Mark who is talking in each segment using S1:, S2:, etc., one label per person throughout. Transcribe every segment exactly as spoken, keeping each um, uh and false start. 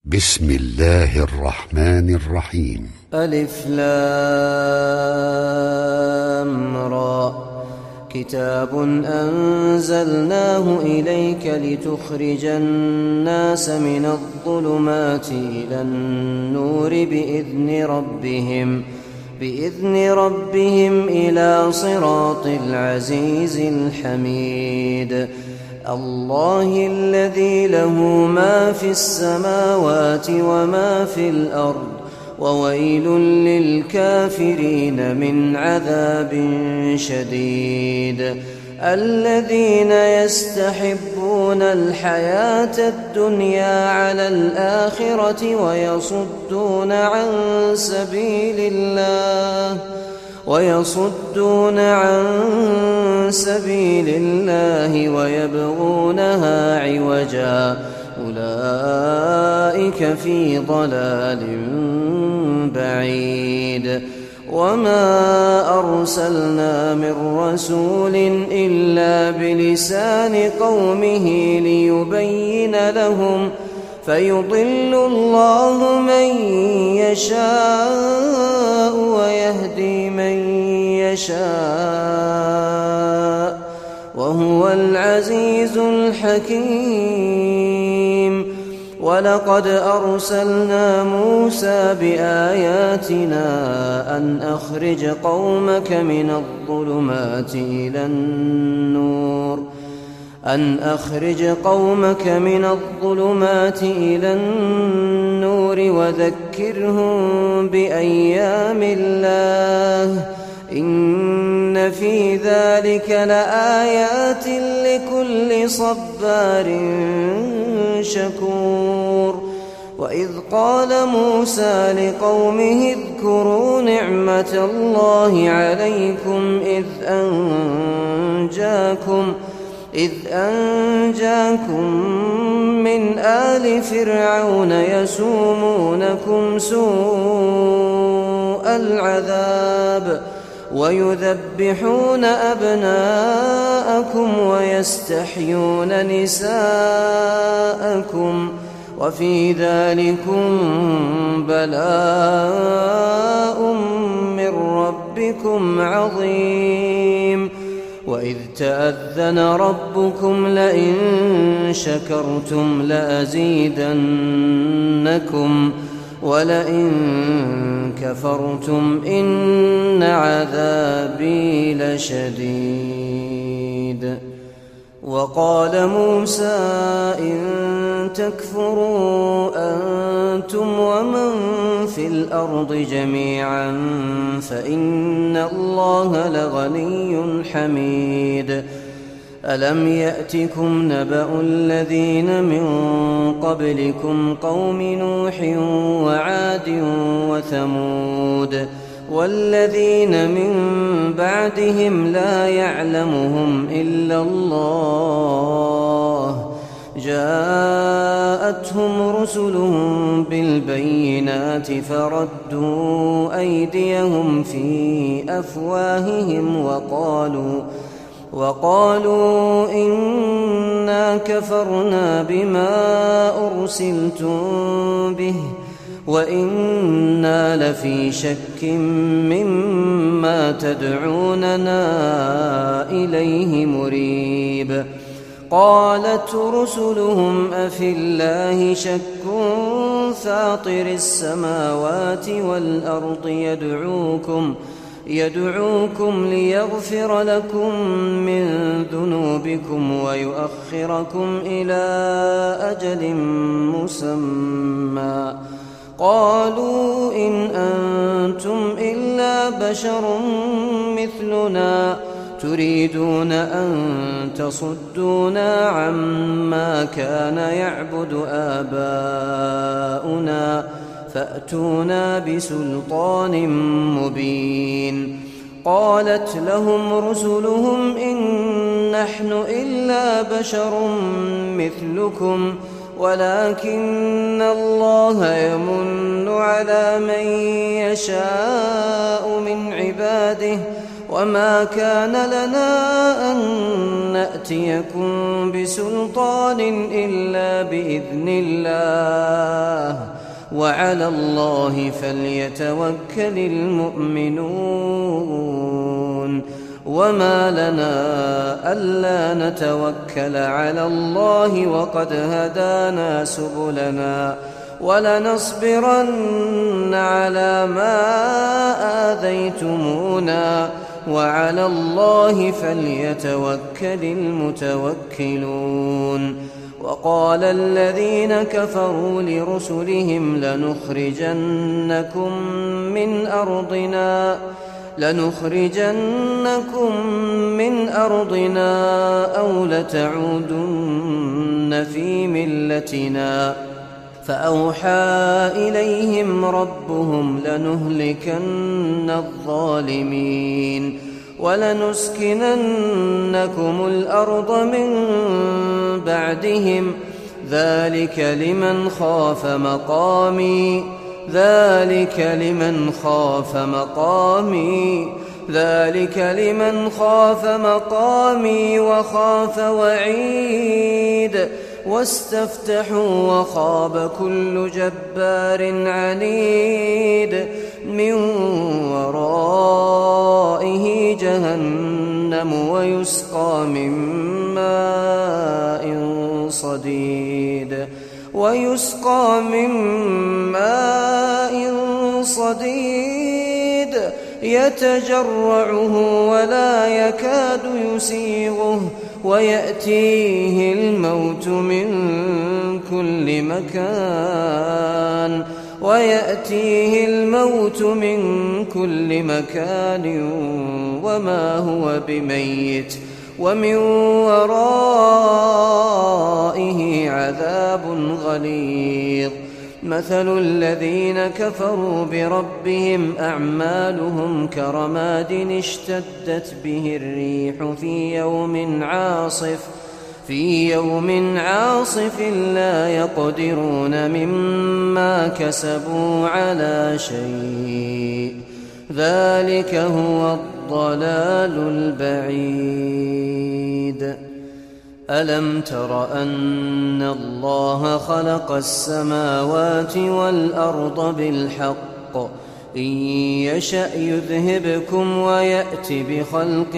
S1: بسم الله الرحمن الرحيم.
S2: ألف لام را. كتاب أنزلناه إليك لتخرج الناس من الظلمات إلى النور بإذن ربهم بإذن ربهم إلى صراط العزيز الحميد. الله الذي له ما في السماوات وما في الأرض وويل للكافرين من عذاب شديد. الذين يستحبون الحياة الدنيا على الآخرة ويصدون عن سبيل الله ويصدون عن سبيل الله ويبغونها عوجا أولئك في ضلال بعيد. وما أرسلنا من رسول إلا بلسان قومه ليبين لهم فيضل الله من يشاء ويهدي من يشاء وهو العزيز الحكيم. ولقد أرسلنا موسى بآياتنا أن أخرج قومك من الظلمات إلى النور أن أخرج قومك من الظلمات إلى النور وذكرهم بأيام الله إن في ذلك لآيات لكل صبار شكور. وإذ قال موسى لقومه اذكروا نعمة الله عليكم إذ أنجاكم إذ أنجاكم من آل فرعون يسومونكم سوء العذاب ويذبحون أبناءكم ويستحيون نساءكم وفي ذلكم بلاء من ربكم عظيم. وإذ تأذن ربكم لئن شكرتم لأزيدنكم ولئن كفرتم إن عذابي لشديد. وقال موسى إن تكفروا أنتم ومن في الأرض جميعا فإن الله لغني حميد. ألم يأتكم نبأ الذين من قبلكم قوم نوح وعاد وثمود والذين من بعدهم لا يعلمهم إلا الله جاءتهم رسلهم بالبينات فردوا أيديهم في أفواههم وقالوا وقالوا إنا كفرنا بما أرسلتم به وإنا لفي شك مما تدعوننا إليه مريب. قالت رسلهم أفي الله شك فاطر السماوات والأرض يدعوكم يدعوكم ليغفر لكم من ذنوبكم ويؤخركم إلى أجل مسمى قالوا إن أنتم إلا بشر مثلنا تريدون أن تصدونا عما كان يعبد آباؤنا فأتونا بسلطان مبين. قالت لهم رسلهم إن نحن إلا بشر مثلكم ولكن الله يمن على من يشاء من عباده وما كان لنا أن نأتيكم بسلطان إلا بإذن الله وعلى الله فليتوكل المؤمنون. وما لنا ألا نتوكل على الله وقد هدانا سبلنا ولنصبرن على ما آذيتمونا وعلى الله فليتوكل المتوكلون. وقال الذين كفروا لرسلهم لنخرجنكم من أرضنا لنخرجنكم من أرضنا أو لتعودن في ملتنا فأوحى إليهم ربهم لنهلكن الظالمين ولنسكننكم الأرض من بعدهم ذلك لمن خاف مقامي ذلك لمن خاف مقامي ذلك لمن خاف مقامي وخاف وعيد. واستفتحوا وخاب كل جبار عنيد من ورائه جهنم ويسقى من ماء صديد ويسقى من ماء صديد يتجرعه ولا يكاد يسيغه ويأتيه الموت من كل مكان ويأتيه الموت من كل مكان وما هو بميت ومن ورائه عذاب غليظ. مثل الذين كفروا بربهم أعمالهم كرماد اشتدت به الريح في يوم عاصف في يوم عاصف لا يقدرون مما كسبوا على شيء ذلك هو الضلال البعيد. ألم تر أن الله خلق السماوات والأرض بالحق إن يشأ يذهبكم ويأت بخلق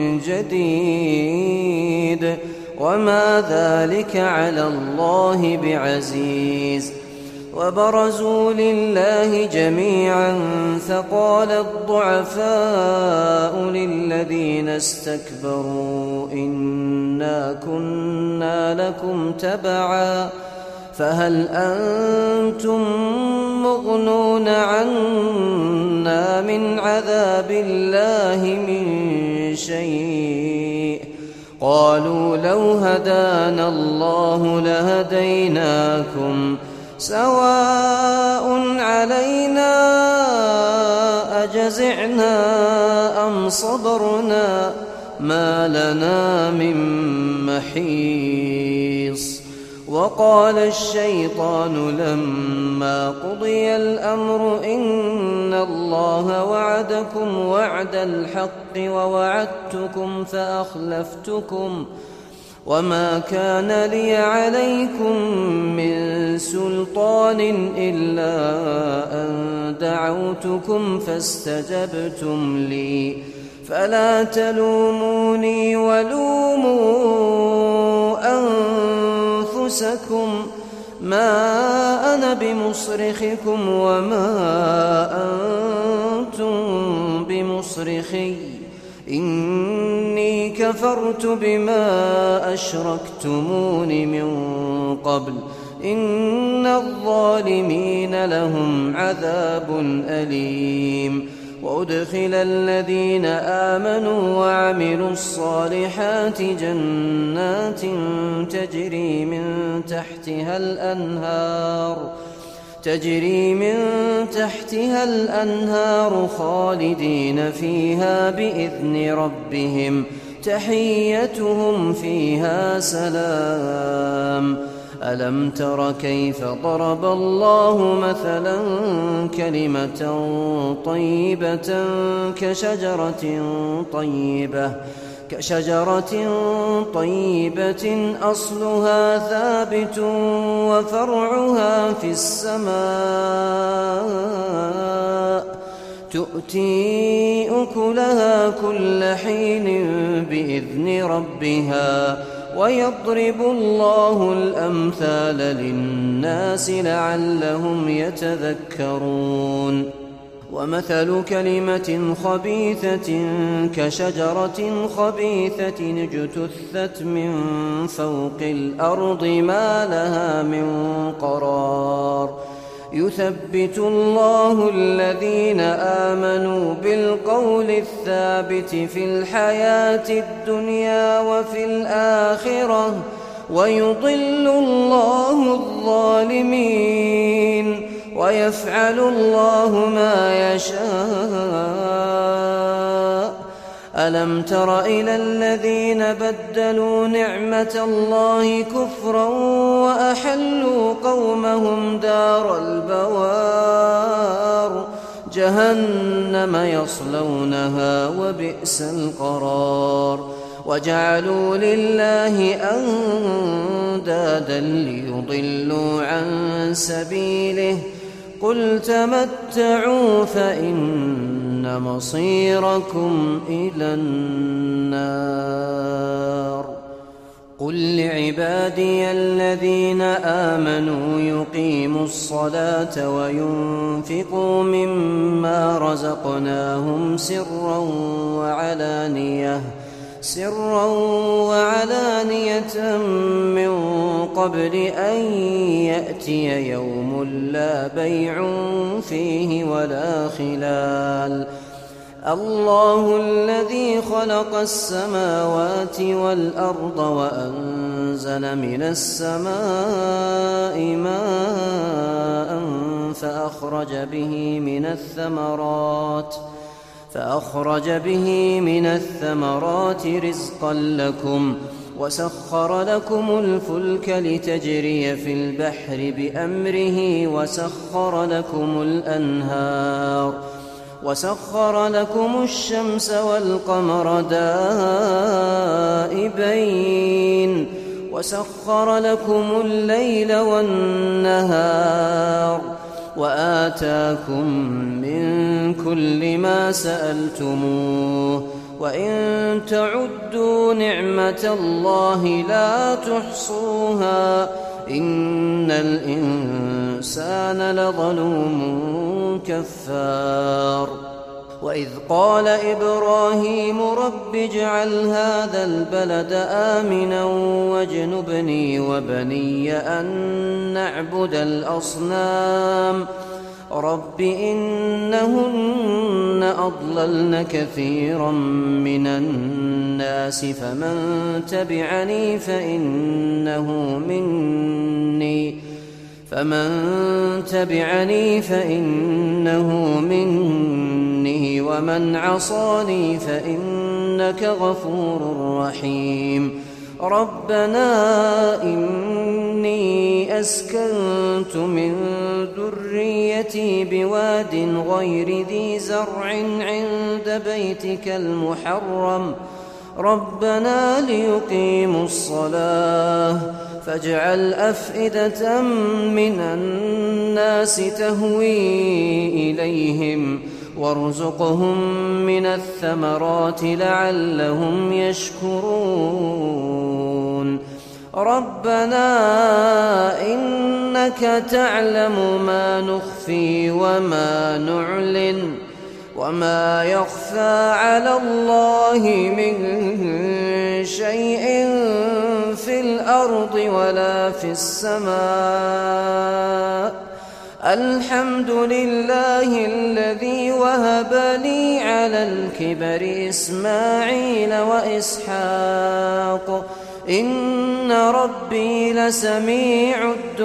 S2: جديد وما ذلك على الله بعزيز. وبرزوا لله جميعا فقال الضعفاء للذين استكبروا إنا كنا لكم تبعا فهل أنتم مغنون عنا من عذاب الله من شيء قالوا لو هدانا الله لهديناكم سواء علينا أجزعنا أم صبرنا ما لنا من محيص. وقال الشيطان لما قضي الأمر إن الله وعدكم وعد الحق ووعدتكم فأخلفتكم وما كان لي عليكم من سلطان إلا أن دعوتكم فاستجبتم لي فلا تلوموني ولوموا أنفسكم ما أنا بمصرخكم وما أنتم بمصرخي إني كفرت بما أشركتمون من قبل إن الظالمين لهم عذاب أليم. وأدخل الذين آمنوا وعملوا الصالحات جنات تجري من تحتها الأنهار تجري من تحتها الأنهار خالدين فيها بإذن ربهم تحيتهم فيها سلام. ألم تر كيف ضرب الله مثلا كلمة طيبة كشجرة طيبة كشجرة طيبة أصلها ثابت وفرعها في السماء تؤتي أكلها كل حين بإذن ربها ويضرب الله الأمثال للناس لعلهم يتذكرون ومثل كلمة خبيثة كشجرة خبيثة اجتثت من فوق الأرض ما لها من قرار يثبت الله الذين آمنوا بالقول الثابت في الحياة الدنيا وفي الآخرة ويضل الله الظالمين ويفعل الله ما يشاء ألم تر إلى الذين بدلوا نعمة الله كفرا وأحلوا قومهم دار البوار جهنم يصلونها وبئس القرار وجعلوا لله أندادا ليضلوا عن سبيله قل تمتعوا فإن مصيركم إلى النار قل لعبادي الذين آمنوا يقيموا الصلاة وينفقوا مما رزقناهم سرا وعلانية سرا وعلانية من قبل أن يأتي يوم لا بيع فيه ولا خلال الله الذي خلق السماوات والأرض وأنزل من السماء ماء فأخرج به من الثمرات فأخرج به من الثمرات رزقا لكم وسخر لكم الفلك لتجري في البحر بأمره وسخر لكم الأنهار وسخر لكم الشمس والقمر دائبين وسخر لكم الليل والنهار وآتاكم من كل ما سألتموه وإن تعدوا نعمة الله لا تحصوها إن الإنسان لظلوم كفار وإذ قال إبراهيم رب اجعل هذا البلد آمنا واجنبني وبني أن نعبد الأصنام رب إنهن أضللن كثيرا من الناس فمن تبعني فإنه مني فمن تبعني فإنه مني ومن عصاني فإنك غفور رحيم ربنا إني أسكنت من ذريتي بواد غير ذي زرع عند بيتك المحرم ربنا ليقيموا الصلاة فاجعل أفئدة من الناس تهوي إليهم وارزقهم من الثمرات لعلهم يشكرون ربنا إنك تعلم ما نخفي وما نعلن وما يخفى على الله من شيء في الأرض ولا في السماء الحمد لله الذي وهب لي على الكبر إسماعيل وإسحاق إن ربي لسميع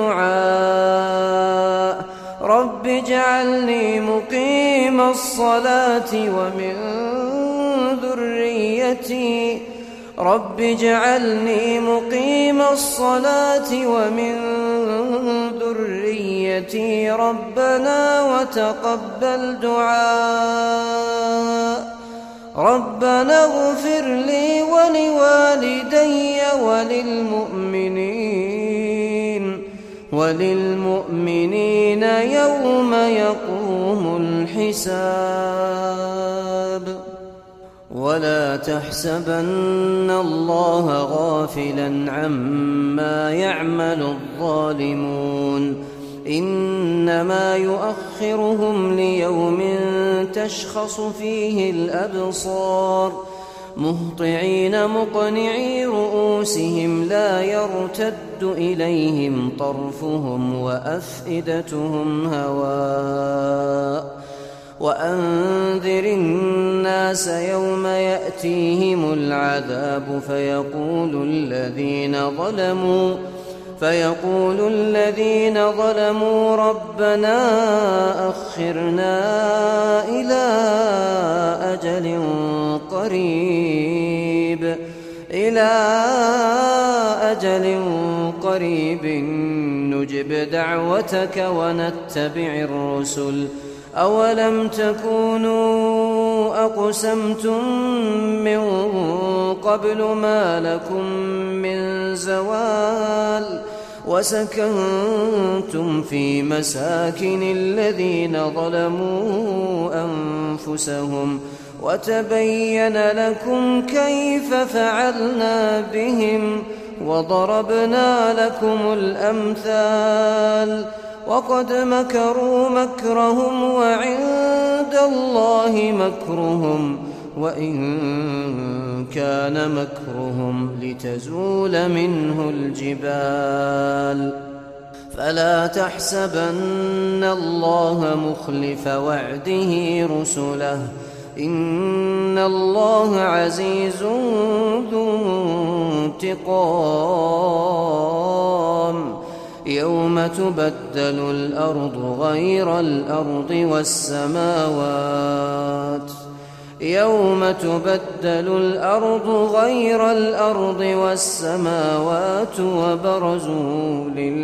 S2: الدعاء رب اجعلني مقيم الصلاة ومن ذريتي رب اجعلني مقيم الصلاة ومن ذريتي ربنا وتقبل دعاء ربنا اغفر لي ولوالدي وللمؤمنين وللمؤمنين يوم يقوم الحساب. ولا تحسبن الله غافلا عما يعمل الظالمون، إنما يؤخرهم ليوم تشخص فيه الأبصار مهطعين مقنعي رؤوسهم لا يرتد إليهم طرفهم وأفئدتهم هواء. وأنذر الناس يوم يأتيهم العذاب فيقول الذين ظلموا فيقول الذين ظلموا ربنا أخرنا إلى أجل قريب إلى أجل قريب نجب دعوتك ونتبع الرسل أولم تكونوا أقسمتم من قبل ما لكم من زوال وسكنتم في مساكن الذين ظلموا أنفسهم وتبين لكم كيف فعلنا بهم وضربنا لكم الأمثال وقد مكروا مكرهم وعند الله مكرهم وإن كان مكرهم لتزول منه الجبال. فلا تحسبن الله مخلف وعده رسله إن الله عزيز ذو انتقام. يوم تبدل الأرض غير الأرض والسماوات يوم تبدل الأرض غير الأرض والسماوات وبرزوا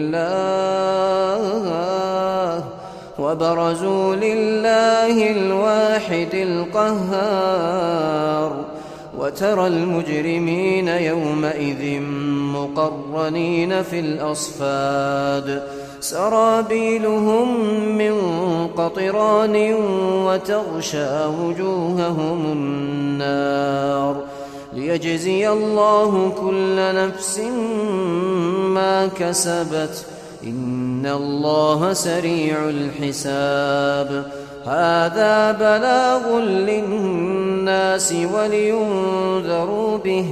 S2: لله وبرزوا لله الواحد القهار. وترى المجرمين يومئذ مقرنين في الأصفاد سرابيلهم من قطران وتغشى وجوههم النار ليجزي الله كل نفس ما كسبت إن الله سريع الحساب. هذا بلاغ للناس ولينذروا به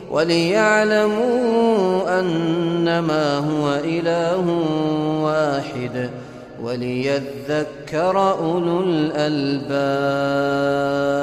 S2: وليعلموا أنما هو إله واحد وليذكر أولو الألباب.